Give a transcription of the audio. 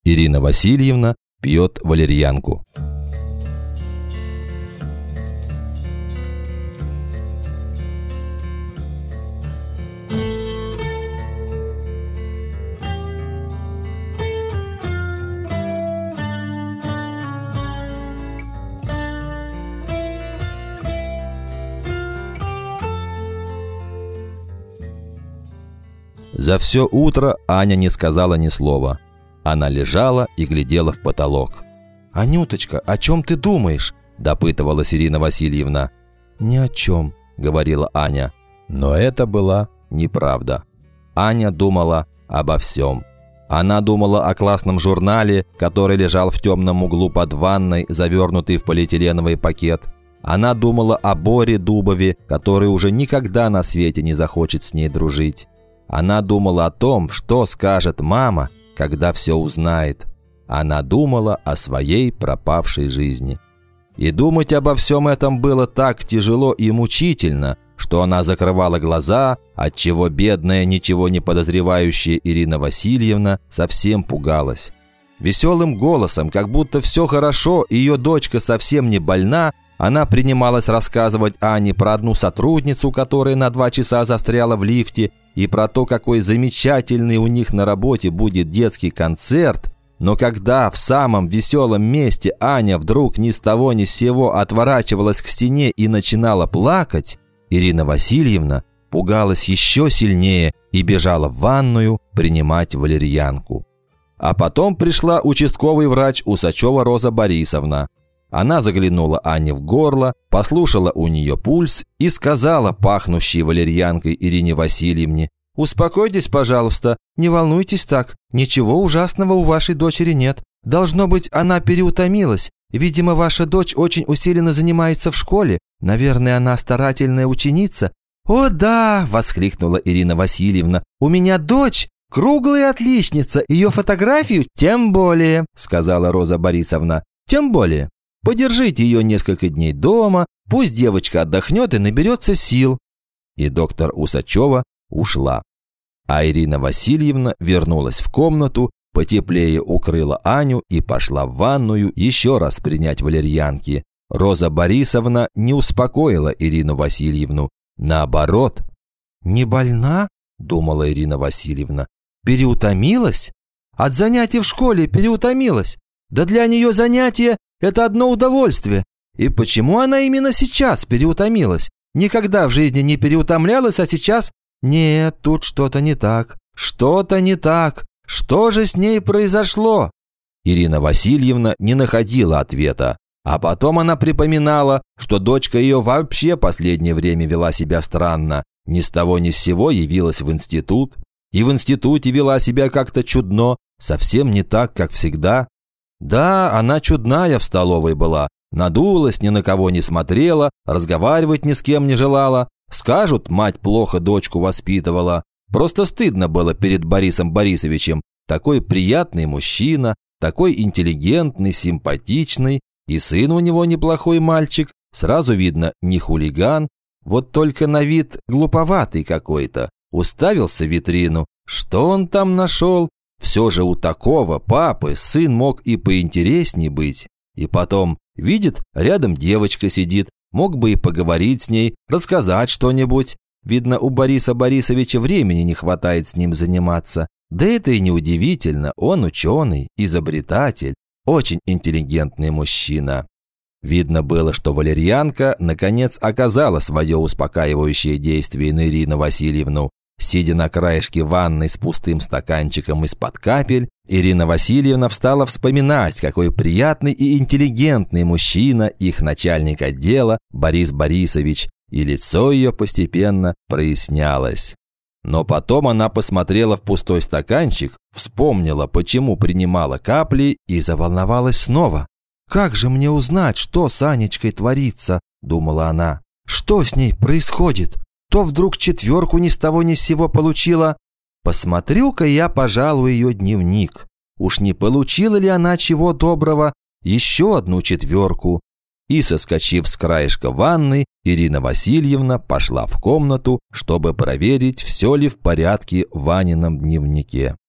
Ирина Васильевна пьет валерьянку. За все утро Аня не сказала ни слова. Она лежала и глядела в потолок. «Анюточка, о чем ты думаешь?» – допытывалась Ирина Васильевна. «Ни о чем», – говорила Аня. Но это была неправда. Аня думала обо всем. Она думала о классном журнале, который лежал в темном углу под ванной, завернутый в полиэтиленовый пакет. Она думала о Боре Дубове, который уже никогда на свете не захочет с ней дружить. Она думала о том, что скажет мама, когда все узнает. Она думала о своей пропавшей жизни. И думать обо всем этом было так тяжело и мучительно, что она закрывала глаза, отчего бедная, ничего не подозревающая Ирина Васильевна совсем пугалась. Веселым голосом, как будто все хорошо и ее дочка совсем не больна, она принималась рассказывать Ане про одну сотрудницу, которая на 2 часа застряла в лифте, и про то, какой замечательный у них на работе будет детский концерт. Но когда в самом веселом месте Аня вдруг ни с того ни с сего отворачивалась к стене и начинала плакать, Ирина Васильевна пугалась еще сильнее и бежала в ванную принимать валерьянку. А потом пришла участковый врач Усачева Роза Борисовна. Она заглянула Ане в горло, послушала у нее пульс и сказала пахнущей валерьянкой Ирине Васильевне: «Успокойтесь, пожалуйста, не волнуйтесь так, ничего ужасного у вашей дочери нет. Должно быть, она переутомилась. Видимо, ваша дочь очень усиленно занимается в школе. Наверное, она старательная ученица». «О да!» – воскликнула Ирина Васильевна. «У меня дочь круглая отличница, ее фотографию тем более», – сказала Роза Борисовна. «Тем более. Подержите ее несколько дней дома, пусть девочка отдохнет и наберется сил». И доктор Усачева ушла. А Ирина Васильевна вернулась в комнату, потеплее укрыла Аню и пошла в ванную еще раз принять валерьянки. Роза Борисовна не успокоила Ирину Васильевну. Наоборот. «Не больна?» – думала Ирина Васильевна. «Переутомилась? От занятий в школе переутомилась? Да для нее занятия – это одно удовольствие. И почему она именно сейчас переутомилась? Никогда в жизни не переутомлялась, а сейчас… Нет, тут что-то не так. Что-то не так. Что же с ней произошло?» Ирина Васильевна не находила ответа. А потом она припоминала, что дочка ее вообще последнее время вела себя странно. Ни с того ни с сего явилась в институт. И в институте вела себя как-то чудно, совсем не так, как всегда. Да, она чудная в столовой была, надулась, ни на кого не смотрела, разговаривать ни с кем не желала. Скажут, мать плохо дочку воспитывала. Просто стыдно было перед Борисом Борисовичем. Такой приятный мужчина, такой интеллигентный, симпатичный. И сын у него неплохой мальчик, сразу видно, не хулиган. Вот только на вид глуповатый какой-то. Уставился в витрину. Что он там нашел? Все же у такого папы сын мог и поинтереснее быть. И потом, видит, рядом девочка сидит, мог бы и поговорить с ней, рассказать что-нибудь. Видно, у Бориса Борисовича времени не хватает с ним заниматься. Да это и не удивительно, он ученый, изобретатель, очень интеллигентный мужчина. Видно было, что валерьянка наконец оказала свое успокаивающее действие на Ирину Васильевну. Сидя на краешке ванной с пустым стаканчиком из-под капель, Ирина Васильевна встала вспоминать, какой приятный и интеллигентный мужчина их начальник отдела Борис Борисович, и лицо ее постепенно прояснялось. Но потом она посмотрела в пустой стаканчик, вспомнила, почему принимала капли, и заволновалась снова. «Как же мне узнать, что с Анечкой творится?» – думала она. «Что с ней происходит? То вдруг 4 ни с того ни с сего получила. Посмотрю-ка я, пожалуй, ее дневник. Уж не получила ли она чего доброго? Еще одну 4». И, соскочив с краешка ванны, Ирина Васильевна пошла в комнату, чтобы проверить, все ли в порядке в Ванином дневнике.